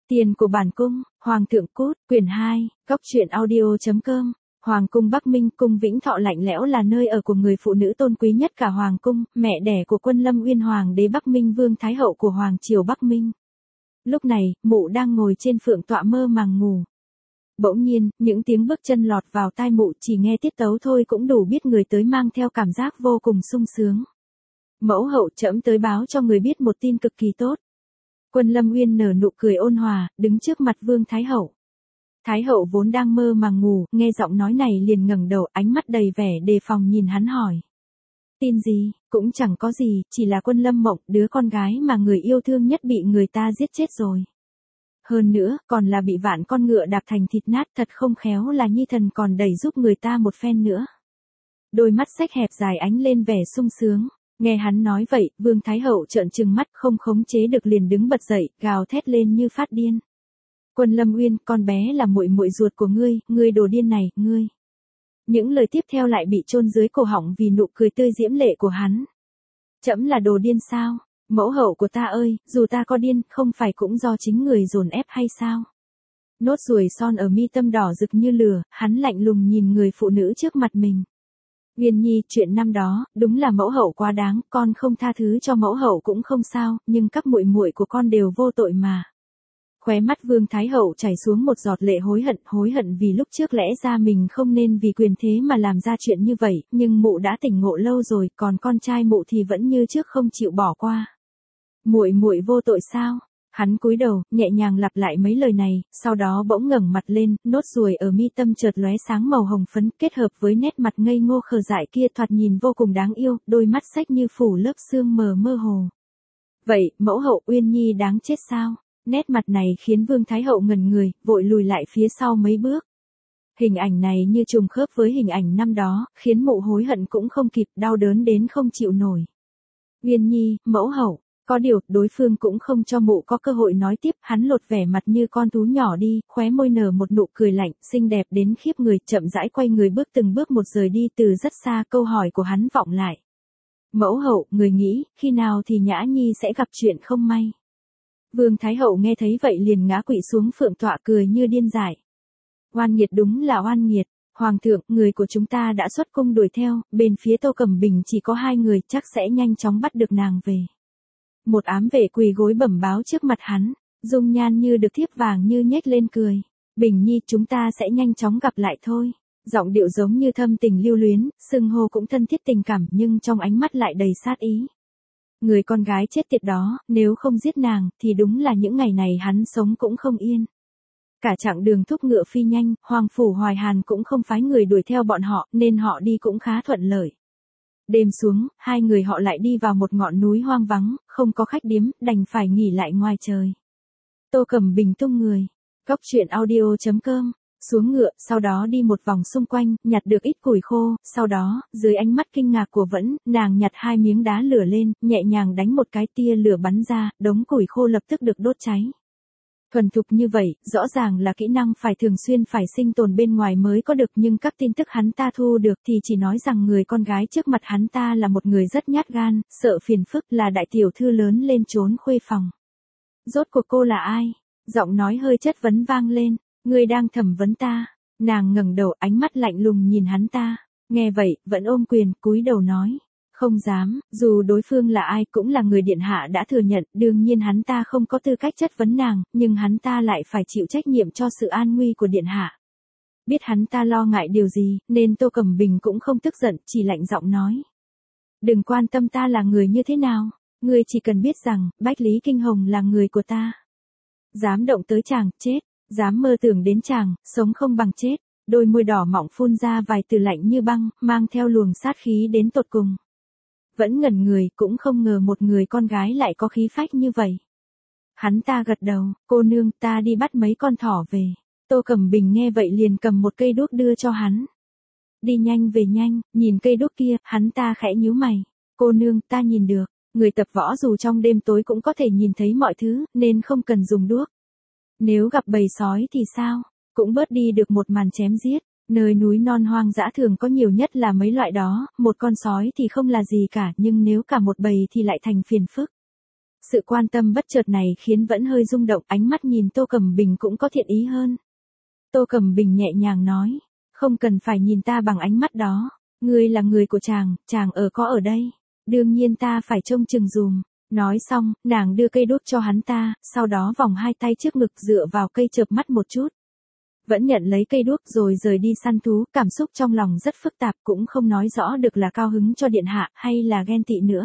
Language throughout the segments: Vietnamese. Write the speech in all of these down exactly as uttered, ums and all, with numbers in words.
Tiền của bản cung, Hoàng thượng cút, quyển hai, góc truyện audio chấm com. Hoàng cung Bắc Minh, cung Vĩnh Thọ lạnh lẽo là nơi ở của người phụ nữ tôn quý nhất cả hoàng cung, mẹ đẻ của Quân Lâm Uyên hoàng đế Bắc Minh Vương Thái hậu của hoàng triều Bắc Minh. Lúc này, mụ đang ngồi trên phượng tọa mơ màng ngủ. Bỗng nhiên, những tiếng bước chân lọt vào tai mụ, chỉ nghe tiết tấu thôi cũng đủ biết người tới mang theo cảm giác vô cùng sung sướng. Mẫu hậu, trẫm tới báo cho người biết một tin cực kỳ tốt. Quân Lâm Uyên nở nụ cười ôn hòa, đứng trước mặt Vương Thái hậu. Thái hậu vốn đang mơ màng ngủ, nghe giọng nói này liền ngẩng đầu, ánh mắt đầy vẻ đề phòng nhìn hắn hỏi. Tin gì? Cũng chẳng có gì, chỉ là Quân Lâm Mộng, đứa con gái mà người yêu thương nhất bị người ta giết chết rồi. Hơn nữa, còn là bị vạn con ngựa đạp thành thịt nát, thật không khéo là Nhi thần còn đẩy giúp người ta một phen nữa. Đôi mắt xếch hẹp dài ánh lên vẻ sung sướng. Nghe hắn nói vậy, Vương Thái hậu trợn trừng mắt, không khống chế được liền đứng bật dậy, gào thét lên như phát điên. Quân Lâm Uyên, con bé là muội muội ruột của ngươi, ngươi đồ điên này, ngươi. Những lời tiếp theo lại bị chôn dưới cổ họng vì nụ cười tươi diễm lệ của hắn. Trẫm là đồ điên sao? Mẫu hậu của ta ơi, dù ta có điên, không phải cũng do chính người dồn ép hay sao? Nốt ruồi son ở mi tâm đỏ rực như lửa, hắn lạnh lùng nhìn người phụ nữ trước mặt mình. Uyên Nhi, chuyện năm đó, đúng là mẫu hậu quá đáng, con không tha thứ cho mẫu hậu cũng không sao, nhưng các muội muội của con đều vô tội mà. Khóe mắt Vương Thái hậu chảy xuống một giọt lệ hối hận, hối hận vì lúc trước lẽ ra mình không nên vì quyền thế mà làm ra chuyện như vậy, nhưng mụ đã tỉnh ngộ lâu rồi, còn con trai mụ thì vẫn như trước không chịu bỏ qua. Muội muội vô tội sao? Hắn cúi đầu, nhẹ nhàng lặp lại mấy lời này, sau đó bỗng ngẩng mặt lên, nốt ruồi ở mi tâm chợt lóe sáng màu hồng phấn, kết hợp với nét mặt ngây ngô khờ dại kia thoạt nhìn vô cùng đáng yêu, đôi mắt xếch như phủ lớp sương mờ mơ hồ. Vậy, mẫu hậu Uyên Nhi đáng chết sao? Nét mặt này khiến Vương Thái hậu ngẩn người, vội lùi lại phía sau mấy bước. Hình ảnh này như trùng khớp với hình ảnh năm đó, khiến mụ hối hận cũng không kịp, đau đớn đến không chịu nổi. Uyên Nhi, mẫu hậu. Có điều, đối phương cũng không cho mụ có cơ hội nói tiếp, hắn lột vẻ mặt như con thú nhỏ đi, khóe môi nở một nụ cười lạnh, xinh đẹp đến khiếp người, chậm rãi quay người bước từng bước một rời đi từ rất xa, câu hỏi của hắn vọng lại. Mẫu hậu, người nghĩ, khi nào thì Nhã Nhi sẽ gặp chuyện không may? Vương Thái hậu nghe thấy vậy liền ngã quỵ xuống phượng tọa cười như điên dại. Oan nghiệt, đúng là oan nghiệt. Hoàng thượng, người của chúng ta đã xuất cung đuổi theo, bên phía Tô Cẩm Bình chỉ có hai người, chắc sẽ nhanh chóng bắt được nàng về. Một ám vệ quỳ gối bẩm báo trước mặt hắn, dung nhan như được thiếp vàng như nhếch lên cười. Bình Nhi, chúng ta sẽ nhanh chóng gặp lại thôi. Giọng điệu giống như thâm tình lưu luyến, xưng hô cũng thân thiết tình cảm, nhưng trong ánh mắt lại đầy sát ý. Người con gái chết tiệt đó, nếu không giết nàng, thì đúng là những ngày này hắn sống cũng không yên. Cả chặng đường thúc ngựa phi nhanh, Hoàng phủ Hoài Hàn cũng không phái người đuổi theo bọn họ, nên họ đi cũng khá thuận lợi. Đêm xuống, hai người họ lại đi vào một ngọn núi hoang vắng, không có khách điếm, đành phải nghỉ lại ngoài trời. Tô Cẩm Bình tung người. Góc truyện audio chấm com. Xuống ngựa, sau đó đi một vòng xung quanh, nhặt được ít củi khô, sau đó, dưới ánh mắt kinh ngạc của Vẫn, nàng nhặt hai miếng đá lửa lên, nhẹ nhàng đánh một cái, tia lửa bắn ra, đống củi khô lập tức được đốt cháy. Thuần thục như vậy, rõ ràng là kỹ năng phải thường xuyên phải sinh tồn bên ngoài mới có được, nhưng các tin tức hắn ta thu được thì chỉ nói rằng người con gái trước mặt hắn ta là một người rất nhát gan, sợ phiền phức, là đại tiểu thư lớn lên trốn khuê phòng. Rốt cuộc cô là ai? Giọng nói hơi chất vấn vang lên, ngươi đang thẩm vấn ta. Nàng ngẩng đầu, ánh mắt lạnh lùng nhìn hắn ta. Nghe vậy, Vẫn ôm quyền, cúi đầu nói. Không dám, dù đối phương là ai cũng là người điện hạ đã thừa nhận, đương nhiên hắn ta không có tư cách chất vấn nàng, nhưng hắn ta lại phải chịu trách nhiệm cho sự an nguy của điện hạ. Biết hắn ta lo ngại điều gì, nên Tô Cẩm Bình cũng không tức giận, chỉ lạnh giọng nói. Đừng quan tâm ta là người như thế nào, ngươi chỉ cần biết rằng, Bách Lý Kinh Hồng là người của ta. Dám động tới chàng, chết, dám mơ tưởng đến chàng, sống không bằng chết. Đôi môi đỏ mọng phun ra vài từ lạnh như băng, mang theo luồng sát khí đến tột cùng. Vẫn ngẩn người, cũng không ngờ một người con gái lại có khí phách như vậy. Hắn ta gật đầu, cô nương, ta đi bắt mấy con thỏ về. Tô Cẩm Bình nghe vậy liền cầm một cây đuốc đưa cho hắn. Đi nhanh về nhanh, nhìn cây đuốc kia, hắn ta khẽ nhíu mày. Cô nương, ta nhìn được, người tập võ dù trong đêm tối cũng có thể nhìn thấy mọi thứ, nên không cần dùng đuốc. Nếu gặp bầy sói thì sao? Cũng bớt đi được một màn chém giết. Nơi núi non hoang dã thường có nhiều nhất là mấy loại đó, một con sói thì không là gì cả, nhưng nếu cả một bầy thì lại thành phiền phức. Sự quan tâm bất chợt này khiến Vẫn hơi rung động, ánh mắt nhìn Tô Cẩm Bình cũng có thiện ý hơn. Tô Cẩm Bình nhẹ nhàng nói, không cần phải nhìn ta bằng ánh mắt đó, ngươi là người của chàng, chàng ở có ở đây, đương nhiên ta phải trông chừng dùm. Nói xong, nàng đưa cây đuốc cho hắn ta, sau đó vòng hai tay trước ngực dựa vào cây chợp mắt một chút. Vẫn nhận lấy cây đuốc rồi rời đi săn thú, cảm xúc trong lòng rất phức tạp, cũng không nói rõ được là cao hứng cho điện hạ hay là ghen tị nữa.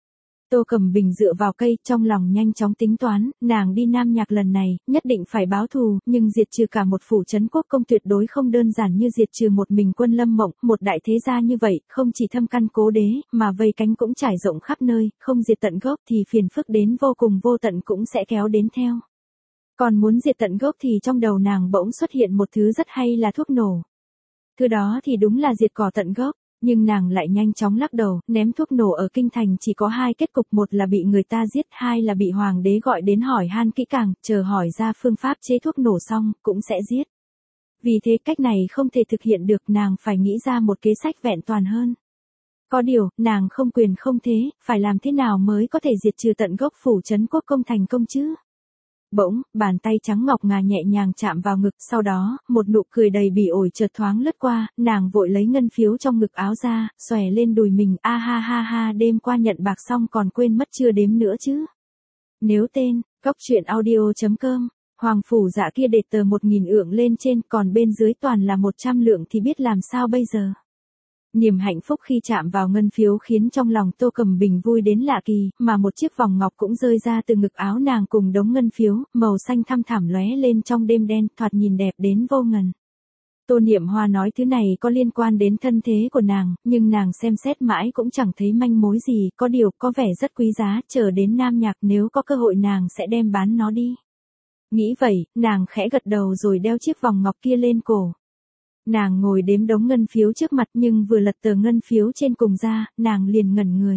Tô Cẩm Bình dựa vào cây, trong lòng nhanh chóng tính toán, nàng đi Nam Nhạc lần này, nhất định phải báo thù, nhưng diệt trừ cả một phủ trấn quốc công tuyệt đối không đơn giản như diệt trừ một mình Quân Lâm Mộng, một đại thế gia như vậy, không chỉ thâm căn cố đế, mà vây cánh cũng trải rộng khắp nơi, không diệt tận gốc thì phiền phức đến vô cùng vô tận cũng sẽ kéo đến theo. Còn muốn diệt tận gốc thì trong đầu nàng bỗng xuất hiện một thứ rất hay là thuốc nổ. Thứ đó thì đúng là diệt cỏ tận gốc. Nhưng nàng lại nhanh chóng lắc đầu, ném thuốc nổ ở kinh thành chỉ có hai kết cục, một là bị người ta giết, hai là bị hoàng đế gọi đến hỏi han kỹ càng, chờ hỏi ra phương pháp chế thuốc nổ xong, cũng sẽ giết. Vì thế cách này không thể thực hiện được, nàng phải nghĩ ra một kế sách vẹn toàn hơn. Có điều, nàng không quyền không thế, phải làm thế nào mới có thể diệt trừ tận gốc phủ trấn quốc công thành công chứ? Bỗng, bàn tay trắng ngọc ngà nhẹ nhàng chạm vào ngực, sau đó, một nụ cười đầy bỉ ổi chợt thoáng lướt qua, nàng vội lấy ngân phiếu trong ngực áo ra, xòe lên đùi mình, a ha ha ha, đêm qua nhận bạc xong còn quên mất chưa đếm nữa chứ. Nếu tên, góc truyện audio chấm com, hoàng phủ dạ kia để tờ một nghìn ượng lên trên, còn bên dưới toàn là một trăm lượng thì biết làm sao bây giờ. Niềm hạnh phúc khi chạm vào ngân phiếu khiến trong lòng Tô Cẩm Bình vui đến lạ kỳ, mà một chiếc vòng ngọc cũng rơi ra từ ngực áo nàng cùng đống ngân phiếu, màu xanh thăm thẳm lóe lên trong đêm đen, thoạt nhìn đẹp đến vô ngần. Tô Niệm Hoa nói thứ này có liên quan đến thân thế của nàng, nhưng nàng xem xét mãi cũng chẳng thấy manh mối gì, có điều có vẻ rất quý giá, chờ đến Nam Nhạc nếu có cơ hội nàng sẽ đem bán nó đi. Nghĩ vậy, nàng khẽ gật đầu rồi đeo chiếc vòng ngọc kia lên cổ. Nàng ngồi đếm đống ngân phiếu trước mặt nhưng vừa lật tờ ngân phiếu trên cùng ra, nàng liền ngẩn người.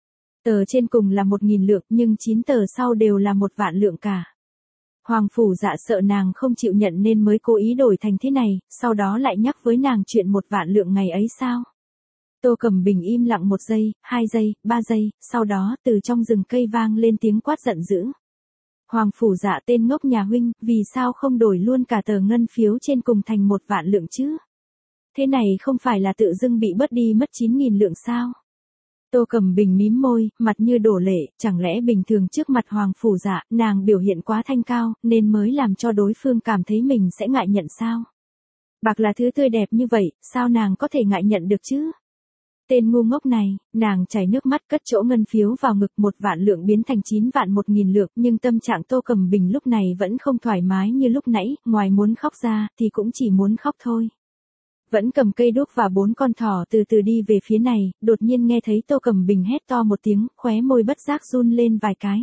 Tờ trên cùng là một nghìn lượng nhưng chín tờ sau đều là một vạn lượng cả. Hoàng phủ dạ sợ nàng không chịu nhận nên mới cố ý đổi thành thế này, sau đó lại nhắc với nàng chuyện một vạn lượng ngày ấy sao. Tô Cẩm Bình im lặng một giây, hai giây, ba giây, sau đó từ trong rừng cây vang lên tiếng quát giận dữ. Hoàng phủ dạ tên ngốc nhà huynh, vì sao không đổi luôn cả tờ ngân phiếu trên cùng thành một vạn lượng chứ? Thế này không phải là tự dưng bị bớt đi mất chín nghìn lượng sao? Tô Cẩm Bình mím môi, mặt như đổ lệ, chẳng lẽ bình thường trước mặt hoàng phủ dạ, nàng biểu hiện quá thanh cao, nên mới làm cho đối phương cảm thấy mình sẽ ngại nhận sao? Bạc là thứ tươi đẹp như vậy, sao nàng có thể ngại nhận được chứ? Tên ngu ngốc này, nàng chảy nước mắt cất chỗ ngân phiếu vào ngực, một vạn lượng biến thành chín vạn một nghìn lượng, nhưng tâm trạng Tô Cẩm Bình lúc này vẫn không thoải mái như lúc nãy, ngoài muốn khóc ra, thì cũng chỉ muốn khóc thôi. Vẫn cầm cây đuốc và bốn con thỏ từ từ đi về phía này, đột nhiên nghe thấy Tô Cẩm Bình hét to một tiếng, khóe môi bất giác run lên vài cái.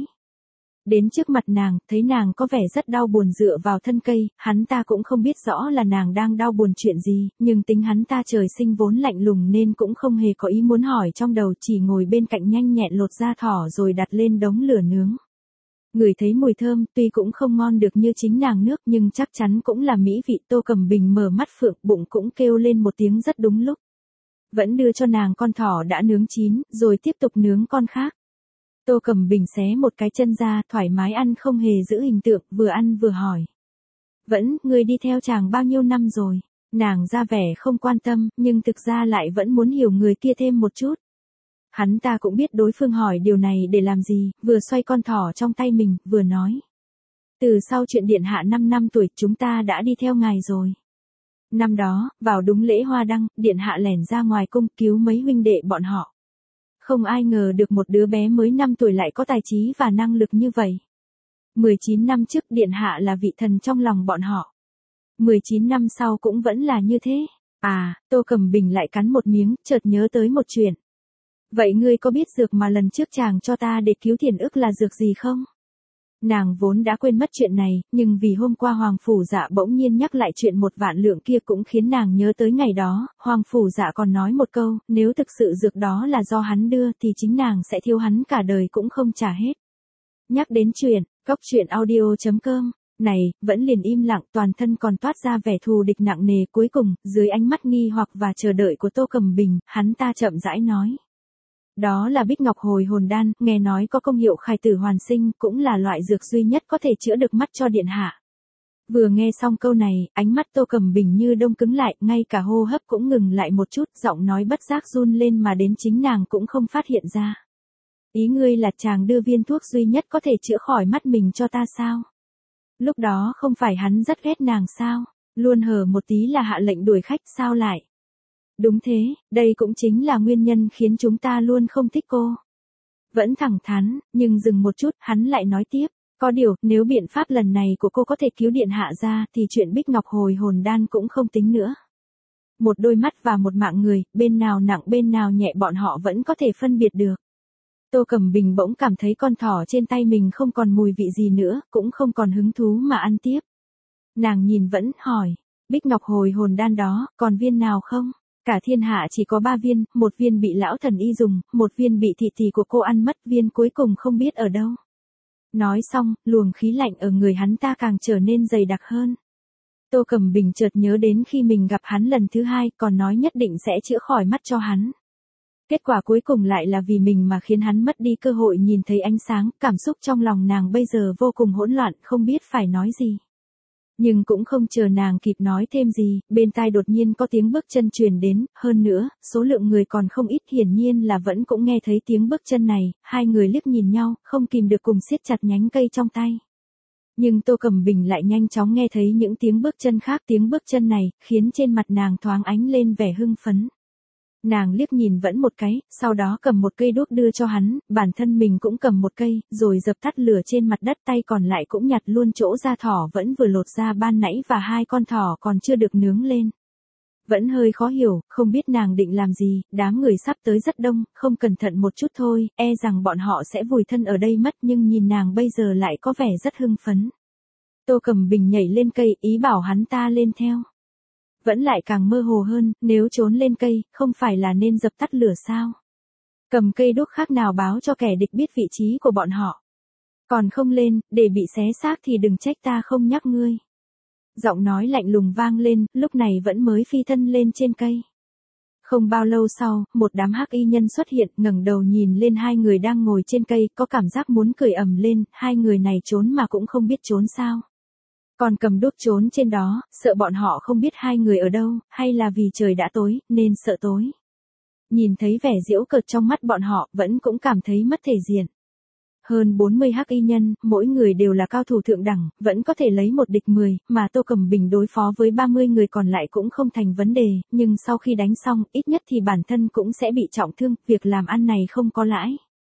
Đến trước mặt nàng, thấy nàng có vẻ rất đau buồn dựa vào thân cây, hắn ta cũng không biết rõ là nàng đang đau buồn chuyện gì, nhưng tính hắn ta trời sinh vốn lạnh lùng nên cũng không hề có ý muốn hỏi trong đầu, chỉ ngồi bên cạnh nhanh nhẹn lột da thỏ rồi đặt lên đống lửa nướng. Ngửi thấy mùi thơm, tuy cũng không ngon được như chính nàng nước nhưng chắc chắn cũng là mỹ vị. Tô Cẩm Bình mở mắt phượng, bụng cũng kêu lên một tiếng rất đúng lúc. Vẫn đưa cho nàng con thỏ đã nướng chín, rồi tiếp tục nướng con khác. Tô Cẩm Bình xé một cái chân ra, thoải mái ăn không hề giữ hình tượng, vừa ăn vừa hỏi. Vẫn, ngươi đi theo chàng bao nhiêu năm rồi? Nàng ra vẻ không quan tâm, nhưng thực ra lại vẫn muốn hiểu người kia thêm một chút. Hắn ta cũng biết đối phương hỏi điều này để làm gì, vừa xoay con thỏ trong tay mình, vừa nói. Từ sau chuyện điện hạ năm năm tuổi, chúng ta đã đi theo ngài rồi. Năm đó, vào đúng lễ hoa đăng, điện hạ lẻn ra ngoài cung cứu mấy huynh đệ bọn họ. Không ai ngờ được một đứa bé mới năm tuổi lại có tài trí và năng lực như vậy. mười chín năm trước điện hạ là vị thần trong lòng bọn họ. mười chín năm sau cũng vẫn là như thế. À, Tô Cẩm Bình lại cắn một miếng, chợt nhớ tới một chuyện. Vậy ngươi có biết dược mà lần trước chàng cho ta để cứu Thiền Ức là dược gì không? Nàng vốn đã quên mất chuyện này, nhưng vì hôm qua Hoàng Phủ Dạ bỗng nhiên nhắc lại chuyện một vạn lượng kia cũng khiến nàng nhớ tới ngày đó. Hoàng Phủ Dạ còn nói một câu, nếu thực sự dược đó là do hắn đưa thì chính nàng sẽ thiếu hắn cả đời cũng không trả hết. Nhắc đến chuyện, góc truyện audio chấm com, này, vẫn liền im lặng, toàn thân còn toát ra vẻ thù địch nặng nề. Cuối cùng, dưới ánh mắt nghi hoặc và chờ đợi của Tô Cẩm Bình, hắn ta chậm rãi nói. Đó là bích ngọc hồi hồn đan, nghe nói có công hiệu khải tử hoàn sinh, cũng là loại dược duy nhất có thể chữa được mắt cho điện hạ. Vừa nghe xong câu này, ánh mắt Tô Cẩm Bình như đông cứng lại, ngay cả hô hấp cũng ngừng lại một chút, giọng nói bất giác run lên mà đến chính nàng cũng không phát hiện ra. Ý ngươi là chàng đưa viên thuốc duy nhất có thể chữa khỏi mắt mình cho ta sao? Lúc đó không phải hắn rất ghét nàng sao? Luôn hờ một tí là hạ lệnh đuổi khách sao lại? Đúng thế, đây cũng chính là nguyên nhân khiến chúng ta luôn không thích cô. Vẫn thẳng thắn, nhưng dừng một chút, hắn lại nói tiếp. Có điều, nếu biện pháp lần này của cô có thể cứu điện hạ ra thì chuyện bích ngọc hồi hồn đan cũng không tính nữa. Một đôi mắt và một mạng người, bên nào nặng bên nào nhẹ bọn họ vẫn có thể phân biệt được. Tô Cẩm Bình bỗng cảm thấy con thỏ trên tay mình không còn mùi vị gì nữa, cũng không còn hứng thú mà ăn tiếp. Nàng nhìn vẫn, hỏi, bích ngọc hồi hồn đan đó, còn viên nào không? Cả thiên hạ chỉ có ba viên, một viên bị lão thần y dùng, một viên bị thị tỷ của cô ăn mất, viên cuối cùng không biết ở đâu. Nói xong, luồng khí lạnh ở người hắn ta càng trở nên dày đặc hơn. Tô Cẩm Bình chợt nhớ đến khi mình gặp hắn lần thứ hai, còn nói nhất định sẽ chữa khỏi mắt cho hắn. Kết quả cuối cùng lại là vì mình mà khiến hắn mất đi cơ hội nhìn thấy ánh sáng, cảm xúc trong lòng nàng bây giờ vô cùng hỗn loạn, không biết phải nói gì. Nhưng cũng không chờ nàng kịp nói thêm gì, bên tai đột nhiên có tiếng bước chân truyền đến, hơn nữa, số lượng người còn không ít, hiển nhiên là vẫn cũng nghe thấy tiếng bước chân này, hai người liếc nhìn nhau, không kìm được cùng siết chặt nhánh cây trong tay. Nhưng Tô Cẩm Bình lại nhanh chóng nghe thấy những tiếng bước chân khác, tiếng bước chân này, khiến trên mặt nàng thoáng ánh lên vẻ hưng phấn. Nàng liếc nhìn vẫn một cái, sau đó cầm một cây đuốc đưa cho hắn, bản thân mình cũng cầm một cây, rồi dập tắt lửa trên mặt đất, tay còn lại cũng nhặt luôn chỗ da thỏ vẫn vừa lột ra ban nãy và hai con thỏ còn chưa được nướng lên. Vẫn hơi khó hiểu, không biết nàng định làm gì, đám người sắp tới rất đông, không cẩn thận một chút thôi, e rằng bọn họ sẽ vùi thân ở đây mất, nhưng nhìn nàng bây giờ lại có vẻ rất hưng phấn. Tô Cẩm Bình nhảy lên cây, ý bảo hắn ta lên theo. Vẫn lại càng mơ hồ hơn, nếu trốn lên cây, không phải là nên dập tắt lửa sao? Cầm cây đuốc khác nào báo cho kẻ địch biết vị trí của bọn họ. Còn không lên, để bị xé xác thì đừng trách ta không nhắc ngươi. Giọng nói lạnh lùng vang lên, lúc này vẫn mới phi thân lên trên cây. Không bao lâu sau, một đám hắc y nhân xuất hiện, ngẩng đầu nhìn lên hai người đang ngồi trên cây, có cảm giác muốn cười ầm lên, hai người này trốn mà cũng không biết trốn sao. Còn cầm đuốc trốn trên đó, sợ bọn họ không biết hai người ở đâu, hay là vì trời đã tối, nên sợ tối. Nhìn thấy vẻ giễu cợt trong mắt bọn họ, vẫn cũng cảm thấy mất thể diện. Hơn bốn mươi hắc y nhân, mỗi người đều là cao thủ thượng đẳng, vẫn có thể lấy một địch mười, mà Tô Cẩm Bình đối phó với ba mươi người còn lại cũng không thành vấn đề, nhưng sau khi đánh xong, ít nhất thì bản thân cũng sẽ bị trọng thương, việc làm ăn này không có lãi.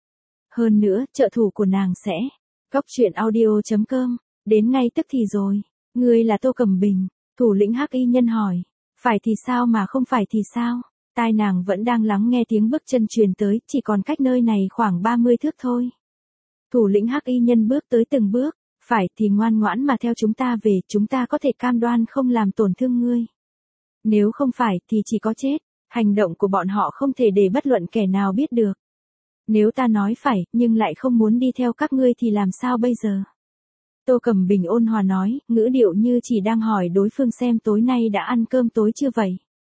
Hơn nữa, trợ thủ của nàng sẽ, Cóc truyện audio chấm com, đến ngay tức thì rồi, ngươi là Tô Cẩm Bình, thủ lĩnh hắc y nhân hỏi, phải thì sao mà không phải thì sao, tai nàng vẫn đang lắng nghe tiếng bước chân truyền tới, chỉ còn cách nơi này khoảng ba mươi thước thôi. Thủ lĩnh hắc y nhân bước tới từng bước, phải thì ngoan ngoãn mà theo chúng ta về, chúng ta có thể cam đoan không làm tổn thương ngươi. Nếu không phải thì chỉ có chết, hành động của bọn họ không thể để bất luận kẻ nào biết được. Nếu ta nói phải, nhưng lại không muốn đi theo các ngươi thì làm sao bây giờ? Tô Cẩm Bình ôn hòa nói, ngữ điệu như chỉ đang hỏi đối phương xem tối nay đã ăn cơm tối chưa vậy.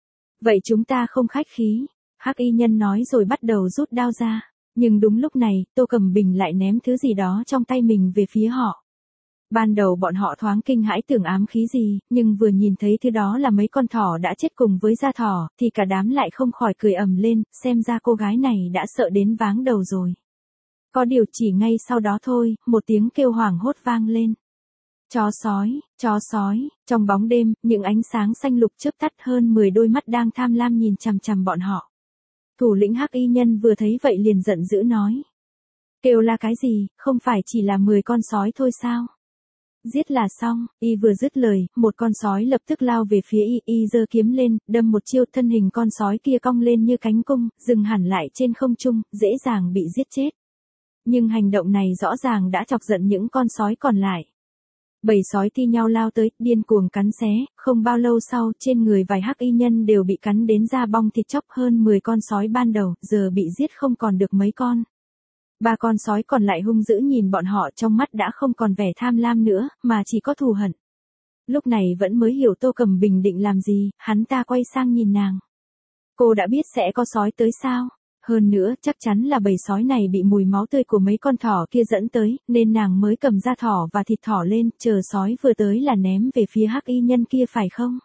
Vậy chúng ta không khách khí, hắc y nhân nói rồi bắt đầu rút đao ra. Nhưng đúng lúc này, Tô Cẩm Bình lại ném thứ gì đó trong tay mình về phía họ. Ban đầu bọn họ thoáng kinh hãi tưởng ám khí gì, nhưng vừa nhìn thấy thứ đó là mấy con thỏ đã chết cùng với da thỏ, thì cả đám lại không khỏi cười ầm lên, xem ra cô gái này đã sợ đến váng đầu rồi. Có điều chỉ ngay sau đó thôi, một tiếng kêu hoảng hốt vang lên. Chó sói, chó sói, trong bóng đêm, những ánh sáng xanh lục chớp tắt, hơn mười đôi mắt đang tham lam nhìn chằm chằm bọn họ. Thủ lĩnh hắc y nhân vừa thấy vậy liền giận dữ nói. Kêu là cái gì, không phải chỉ là mười con sói thôi sao? Giết là xong, y vừa dứt lời, một con sói lập tức lao về phía y, y giơ kiếm lên, đâm một chiêu, thân hình con sói kia cong lên như cánh cung, dừng hẳn lại trên không trung, dễ dàng bị giết chết. Nhưng hành động này rõ ràng đã chọc giận những con sói còn lại. Bầy sói thi nhau lao tới, điên cuồng cắn xé, không bao lâu sau, trên người vài hắc y nhân đều bị cắn đến da bong thịt chóc, hơn mười con sói ban đầu, giờ bị giết không còn được mấy con. Ba con sói còn lại hung dữ nhìn bọn họ, trong mắt đã không còn vẻ tham lam nữa, mà chỉ có thù hận. Lúc này vẫn mới hiểu Tô Cẩm Bình định làm gì, hắn ta quay sang nhìn nàng. Cô đã biết sẽ có sói tới sao? Hơn nữa, chắc chắn là bầy sói này bị mùi máu tươi của mấy con thỏ kia dẫn tới, nên nàng mới cầm da thỏ và thịt thỏ lên, chờ sói vừa tới là ném về phía hắc y nhân kia phải không?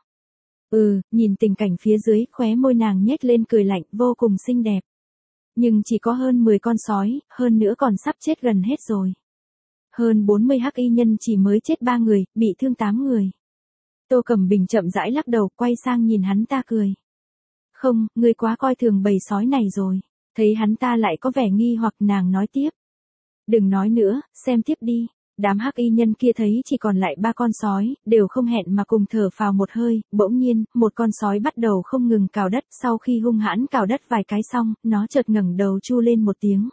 Ừ, nhìn tình cảnh phía dưới, khóe môi nàng nhếch lên cười lạnh, vô cùng xinh đẹp. Nhưng chỉ có hơn mười con sói, hơn nữa còn sắp chết gần hết rồi. Hơn bốn mươi hắc y nhân chỉ mới chết ba người, bị thương tám người. Tô Cẩm Bình chậm rãi lắc đầu, quay sang nhìn hắn ta cười. Không, ngươi quá coi thường bầy sói này rồi. Thấy hắn ta lại có vẻ nghi hoặc, nàng nói tiếp. Đừng nói nữa, xem tiếp đi. Đám hắc y nhân kia thấy chỉ còn lại ba con sói, đều không hẹn mà cùng thở phào một hơi, bỗng nhiên, một con sói bắt đầu không ngừng cào đất, sau khi hung hãn cào đất vài cái xong, nó chợt ngẩng đầu chu lên một tiếng.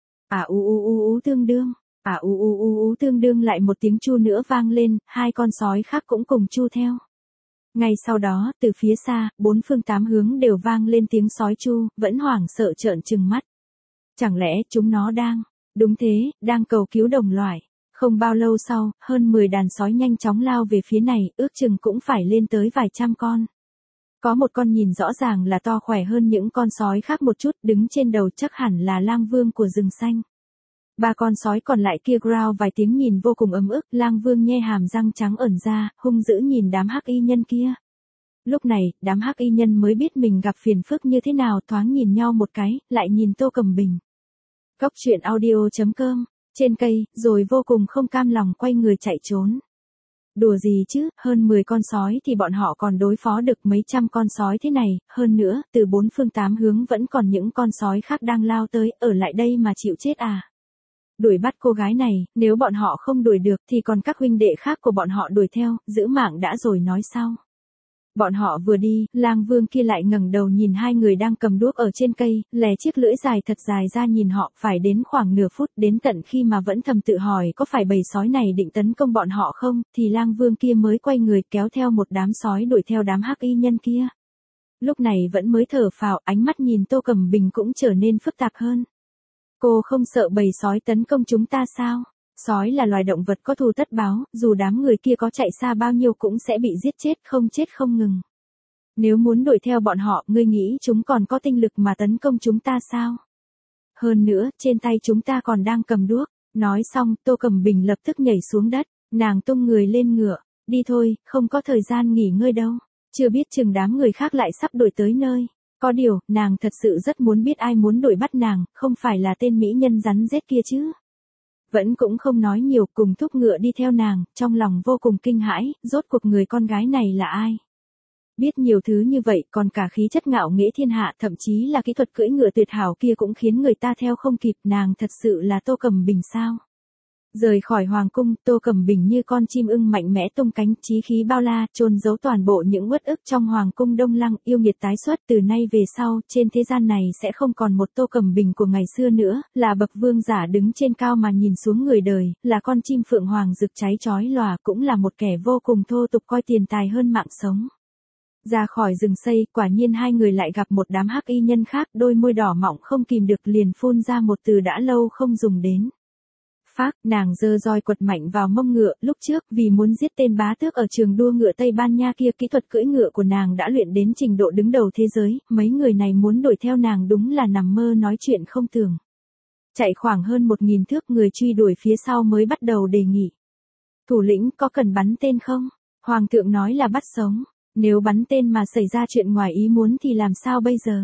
À u u u u tương đương, à u u u u tương đương lại một tiếng chu nữa vang lên, hai con sói khác cũng cùng chu theo. Ngay sau đó, từ phía xa, bốn phương tám hướng đều vang lên tiếng sói chu, vẫn hoảng sợ trợn trừng mắt. Chẳng lẽ chúng nó đang, đúng thế, đang cầu cứu đồng loại. Không bao lâu sau, hơn mười đàn sói nhanh chóng lao về phía này, ước chừng cũng phải lên tới vài trăm con. Có một con nhìn rõ ràng là to khỏe hơn những con sói khác một chút, đứng trên đầu chắc hẳn là lang vương của rừng xanh. Ba con sói còn lại kia growl vài tiếng nhìn vô cùng ấm ức, lang vương nhe hàm răng trắng ẩn ra, hung dữ nhìn đám hắc y nhân kia. Lúc này, đám hắc y nhân mới biết mình gặp phiền phức như thế nào, thoáng nhìn nhau một cái, lại nhìn Tô Cẩm Bình. Cốc truyện audio chấm com, trên cây, rồi vô cùng không cam lòng quay người chạy trốn. Đùa gì chứ, hơn mười con sói thì bọn họ còn đối phó được mấy trăm con sói thế này, hơn nữa, từ bốn phương tám hướng vẫn còn những con sói khác đang lao tới, ở lại đây mà chịu chết à. Đuổi bắt cô gái này, nếu bọn họ không đuổi được thì còn các huynh đệ khác của bọn họ đuổi theo, giữ mạng đã rồi nói sau. Bọn họ vừa đi, lang vương kia lại ngẩng đầu nhìn hai người đang cầm đuốc ở trên cây, lè chiếc lưỡi dài thật dài ra nhìn họ, phải đến khoảng nửa phút, đến tận khi mà vẫn thầm tự hỏi có phải bầy sói này định tấn công bọn họ không, thì lang vương kia mới quay người kéo theo một đám sói đuổi theo đám hắc y nhân kia. Lúc này vẫn mới thở phào, ánh mắt nhìn Tô Cẩm Bình cũng trở nên phức tạp hơn. Cô không sợ bầy sói tấn công chúng ta sao? Sói là loài động vật có thù tất báo, dù đám người kia có chạy xa bao nhiêu cũng sẽ bị giết chết, không chết không ngừng. Nếu muốn đuổi theo bọn họ, ngươi nghĩ chúng còn có tinh lực mà tấn công chúng ta sao? Hơn nữa, trên tay chúng ta còn đang cầm đuốc. Nói xong, Tô Cẩm Bình lập tức nhảy xuống đất, nàng tung người lên ngựa. Đi thôi, không có thời gian nghỉ ngơi đâu. Chưa biết chừng đám người khác lại sắp đuổi tới nơi. Có điều, nàng thật sự rất muốn biết ai muốn đuổi bắt nàng, không phải là tên mỹ nhân rắn rết kia chứ. Vẫn cũng không nói nhiều, cùng thúc ngựa đi theo nàng, trong lòng vô cùng kinh hãi, rốt cuộc người con gái này là ai. Biết nhiều thứ như vậy, còn cả khí chất ngạo nghễ thiên hạ, thậm chí là kỹ thuật cưỡi ngựa tuyệt hảo kia cũng khiến người ta theo không kịp, nàng thật sự là Tô Cẩm Bình sao. Rời khỏi hoàng cung, Tô Cẩm Bình như con chim ưng mạnh mẽ tung cánh, chí khí bao la, chôn giấu toàn bộ những uất ức trong hoàng cung Đông Lăng, yêu nghiệt tái xuất. Từ nay về sau, trên thế gian này sẽ không còn một Tô Cẩm Bình của ngày xưa nữa, là bậc vương giả đứng trên cao mà nhìn xuống người đời, là con chim phượng hoàng rực cháy chói lòa, cũng là một kẻ vô cùng thô tục coi tiền tài hơn mạng sống. Ra khỏi rừng xây, quả nhiên hai người lại gặp một đám hắc y nhân khác, đôi môi đỏ mọng không kìm được liền phun ra một từ đã lâu không dùng đến. Phác, nàng giơ roi quật mạnh vào mông ngựa, lúc trước vì muốn giết tên bá tước ở trường đua ngựa Tây Ban Nha kia, kỹ thuật cưỡi ngựa của nàng đã luyện đến trình độ đứng đầu thế giới, mấy người này muốn đuổi theo nàng đúng là nằm mơ nói chuyện không tưởng. Chạy khoảng hơn một nghìn thước, người truy đuổi phía sau mới bắt đầu đề nghị. Thủ lĩnh, có cần bắn tên không? Hoàng thượng nói là bắt sống, nếu bắn tên mà xảy ra chuyện ngoài ý muốn thì làm sao bây giờ?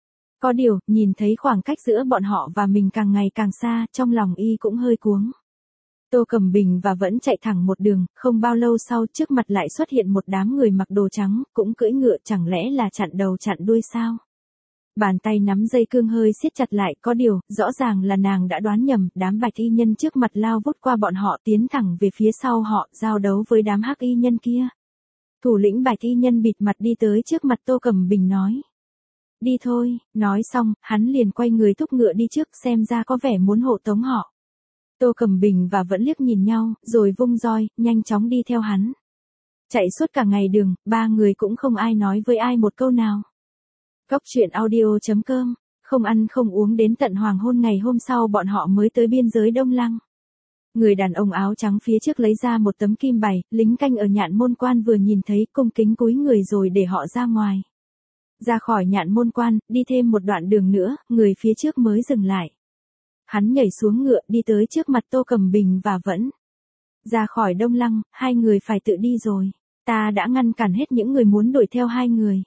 Có điều, nhìn thấy khoảng cách giữa bọn họ và mình càng ngày càng xa, trong lòng y cũng hơi cuống. Tô Cẩm Bình và vẫn chạy thẳng một đường, không bao lâu sau trước mặt lại xuất hiện một đám người mặc đồ trắng, cũng cưỡi ngựa, chẳng lẽ là chặn đầu chặn đuôi sao? Bàn tay nắm dây cương hơi siết chặt lại, có điều, rõ ràng là nàng đã đoán nhầm, đám bạch y nhân trước mặt lao vút qua bọn họ tiến thẳng về phía sau họ, giao đấu với đám hắc y nhân kia. Thủ lĩnh bạch y nhân bịt mặt đi tới trước mặt Tô Cẩm Bình nói. Đi thôi, nói xong, hắn liền quay người thúc ngựa đi trước, xem ra có vẻ muốn hộ tống họ. Tô Cẩm Bình và vẫn liếc nhìn nhau, rồi vung roi, nhanh chóng đi theo hắn. Chạy suốt cả ngày đường, ba người cũng không ai nói với ai một câu nào. Cốc truyện audio chấm com, không ăn không uống đến tận hoàng hôn ngày hôm sau bọn họ mới tới biên giới Đông Lăng. Người đàn ông áo trắng phía trước lấy ra một tấm kim bài, lính canh ở nhạn môn quan vừa nhìn thấy cung kính cúi người rồi để họ ra ngoài. Ra khỏi Nhạn Môn Quan, đi thêm một đoạn đường nữa, người phía trước mới dừng lại. Hắn nhảy xuống ngựa, đi tới trước mặt Tô Cẩm Bình và Vẫn. Ra khỏi Đông Lăng, hai người phải tự đi rồi. Ta đã ngăn cản hết những người muốn đuổi theo hai người.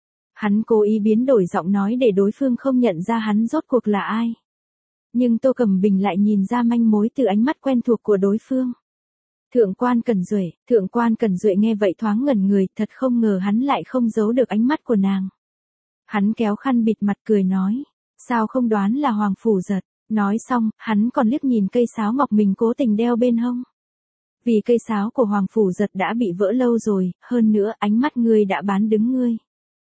Hắn cố ý biến đổi giọng nói để đối phương không nhận ra hắn rốt cuộc là ai. Nhưng Tô Cẩm Bình lại nhìn ra manh mối từ ánh mắt quen thuộc của đối phương. Thượng quan Cẩn Duệ, Thượng quan Cẩn Duệ nghe vậy thoáng ngẩn người, thật không ngờ hắn lại không giấu được ánh mắt của nàng. Hắn kéo khăn bịt mặt cười nói, sao không đoán là Hoàng Phủ Giật. Nói xong, hắn còn liếc nhìn cây sáo ngọc mình cố tình đeo bên hông. Vì cây sáo của Hoàng Phủ Giật đã bị vỡ lâu rồi, hơn nữa ánh mắt ngươi đã bán đứng ngươi.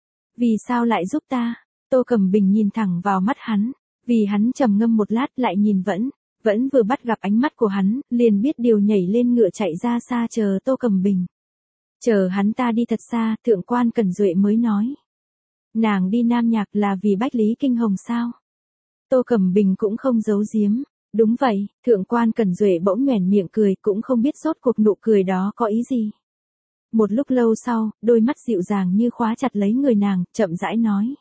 Vì sao lại giúp ta? Tô Cẩm Bình nhìn thẳng vào mắt hắn, vì hắn trầm ngâm một lát lại nhìn Vẫn. Vẫn vừa bắt gặp ánh mắt của hắn, liền biết điều nhảy lên ngựa chạy ra xa chờ Tô Cẩm Bình. Chờ hắn ta đi thật xa, Thượng quan Cẩn Duệ mới nói. Nàng đi Nam Nhạc là vì Bách Lý Kinh Hồng sao? Tô Cẩm Bình cũng không giấu giếm. Đúng vậy, Thượng quan Cẩn Duệ bỗng nhoẻn miệng cười, cũng không biết rốt cuộc nụ cười đó có ý gì. Một lúc lâu sau, đôi mắt dịu dàng như khóa chặt lấy người nàng, chậm rãi nói.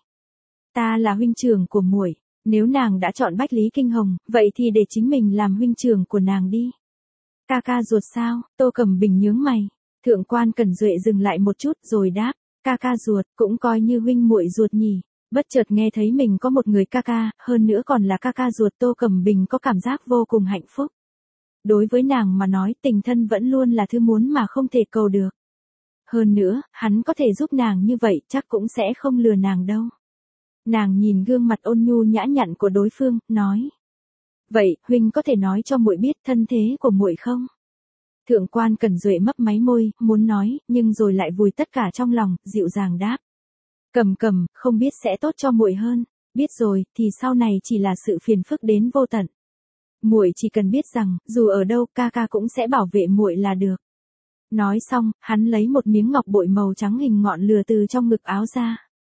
Ta là huynh trưởng của muội, nếu nàng đã chọn Bách Lý Kinh Hồng, vậy thì để chính mình làm huynh trưởng của nàng đi. Ca ca ruột sao? Tô Cẩm Bình nhướng mày. Thượng quan Cẩn Duệ dừng lại một chút rồi đáp, ca ca ruột, cũng coi như huynh muội ruột nhỉ. Bất chợt nghe thấy mình có một người ca ca, hơn nữa còn là ca ca ruột, Tô Cẩm Bình có cảm giác vô cùng hạnh phúc. Đối với nàng mà nói, tình thân vẫn luôn là thứ muốn mà không thể cầu được. Hơn nữa, hắn có thể giúp nàng như vậy, chắc cũng sẽ không lừa nàng đâu. Nàng nhìn gương mặt ôn nhu nhã nhặn của đối phương, nói. Vậy, huynh có thể nói cho muội biết thân thế của muội không? Thượng quan Cẩn Duệ mấp máy môi, muốn nói, nhưng rồi lại vùi tất cả trong lòng, dịu dàng đáp. Cầm cầm, không biết sẽ tốt cho muội hơn, biết rồi, thì sau này chỉ là sự phiền phức đến vô tận. Muội chỉ cần biết rằng, dù ở đâu, ca ca cũng sẽ bảo vệ muội là được. Nói xong, hắn lấy một miếng ngọc bội màu trắng hình ngọn lửa từ trong ngực áo ra.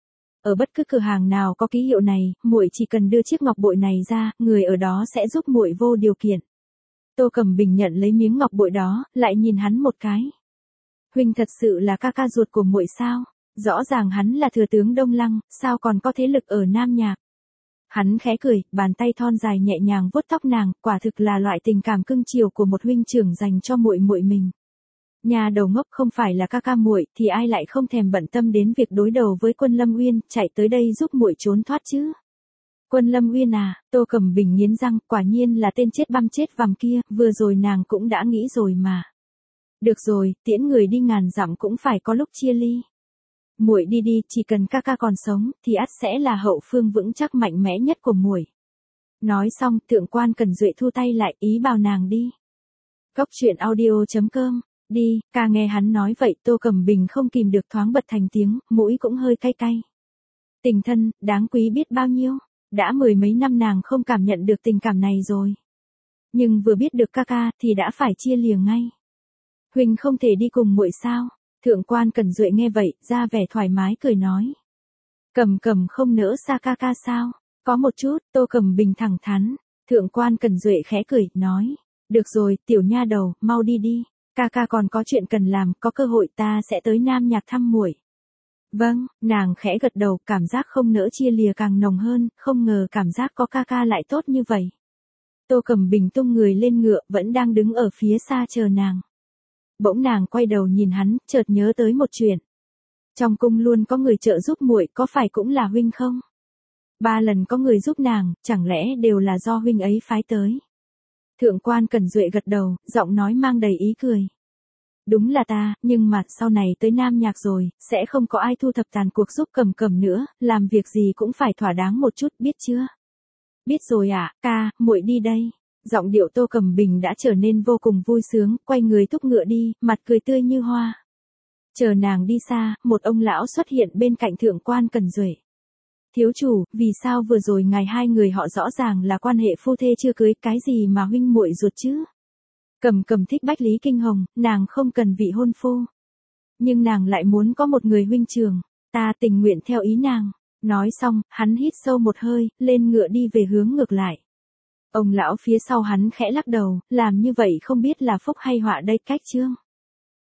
Ở bất cứ cửa hàng nào có ký hiệu này, muội chỉ cần đưa chiếc ngọc bội này ra, người ở đó sẽ giúp muội vô điều kiện. Tô Cẩm Bình nhận lấy miếng ngọc bội đó, lại nhìn hắn một cái. Huynh thật sự là ca ca ruột của muội sao? Rõ ràng hắn là thừa tướng Đông Lăng, sao còn có thế lực ở Nam Nhạc? Hắn khẽ cười, bàn tay thon dài nhẹ nhàng vuốt tóc nàng, quả thực là loại tình cảm cưng chiều của một huynh trưởng dành cho muội muội mình. Nhà đầu ngốc, không phải là ca ca muội thì ai lại không thèm bận tâm đến việc đối đầu với Quân Lâm Uyên, chạy tới đây giúp muội trốn thoát chứ? Quân Lâm Uyên à? Tô Cẩm Bình nghiến răng, quả nhiên là tên chết băm chết vằm kia, vừa rồi nàng cũng đã nghĩ rồi mà. Được rồi, tiễn người đi ngàn dặm cũng phải có lúc chia ly. Muội đi đi, chỉ cần ca ca còn sống, thì ắt sẽ là hậu phương vững chắc mạnh mẽ nhất của muội. Nói xong, Thượng quan Cẩn Duệ thu tay lại, ý bảo nàng đi. Góc truyện audio chấm com, đi, ca nghe hắn nói vậy, Tô Cẩm Bình không kìm được thoáng bật thành tiếng, mũi cũng hơi cay cay. Tình thân, đáng quý biết bao nhiêu, đã mười mấy năm nàng không cảm nhận được tình cảm này rồi. Nhưng vừa biết được ca ca, thì đã phải chia lìa ngay. Huynh không thể đi cùng muội sao? Thượng quan Cẩn Duệ nghe vậy, ra vẻ thoải mái cười nói. Cẩm Cẩm không nỡ xa ca ca sao? Có một chút, Tô Cẩm Bình thẳng thắn. Thượng quan Cẩn Duệ khẽ cười, nói. Được rồi, tiểu nha đầu, mau đi đi. Ca ca còn có chuyện cần làm, có cơ hội ta sẽ tới Nam Nhạc thăm muội. Vâng, nàng khẽ gật đầu, cảm giác không nỡ chia lìa càng nồng hơn, không ngờ cảm giác có ca ca lại tốt như vậy. Tô Cẩm Bình tung người lên ngựa, vẫn đang đứng ở phía xa chờ nàng. Bỗng nàng quay đầu nhìn hắn, chợt nhớ tới một chuyện. Trong cung luôn có người trợ giúp muội, có phải cũng là huynh không? Ba lần có người giúp nàng, chẳng lẽ đều là do huynh ấy phái tới? Thượng quan Cẩn Duệ gật đầu, giọng nói mang đầy ý cười. Đúng là ta, nhưng mà sau này tới Nam Nhạc rồi, sẽ không có ai thu thập tàn cuộc giúp Cẩm Cẩm nữa, làm việc gì cũng phải thỏa đáng một chút, biết chưa? Biết rồi ạ, à, ca, muội đi đây. Giọng điệu Tô Cẩm Bình đã trở nên vô cùng vui sướng, quay người thúc ngựa đi, mặt cười tươi như hoa. Chờ nàng đi xa, một ông lão xuất hiện bên cạnh Thượng quan Cẩn Duệ. Thiếu chủ, vì sao vừa rồi ngài hai người họ rõ ràng là quan hệ phu thê chưa cưới, cái gì mà huynh muội ruột chứ? Cẩm Cẩm thích Bách Lý Kinh Hồng, nàng không cần vị hôn phu. Nhưng nàng lại muốn có một người huynh trưởng, ta tình nguyện theo ý nàng. Nói xong, hắn hít sâu một hơi, lên ngựa đi về hướng ngược lại. Ông lão phía sau hắn khẽ lắc đầu, làm như vậy không biết là phúc hay họa đây, cách chương.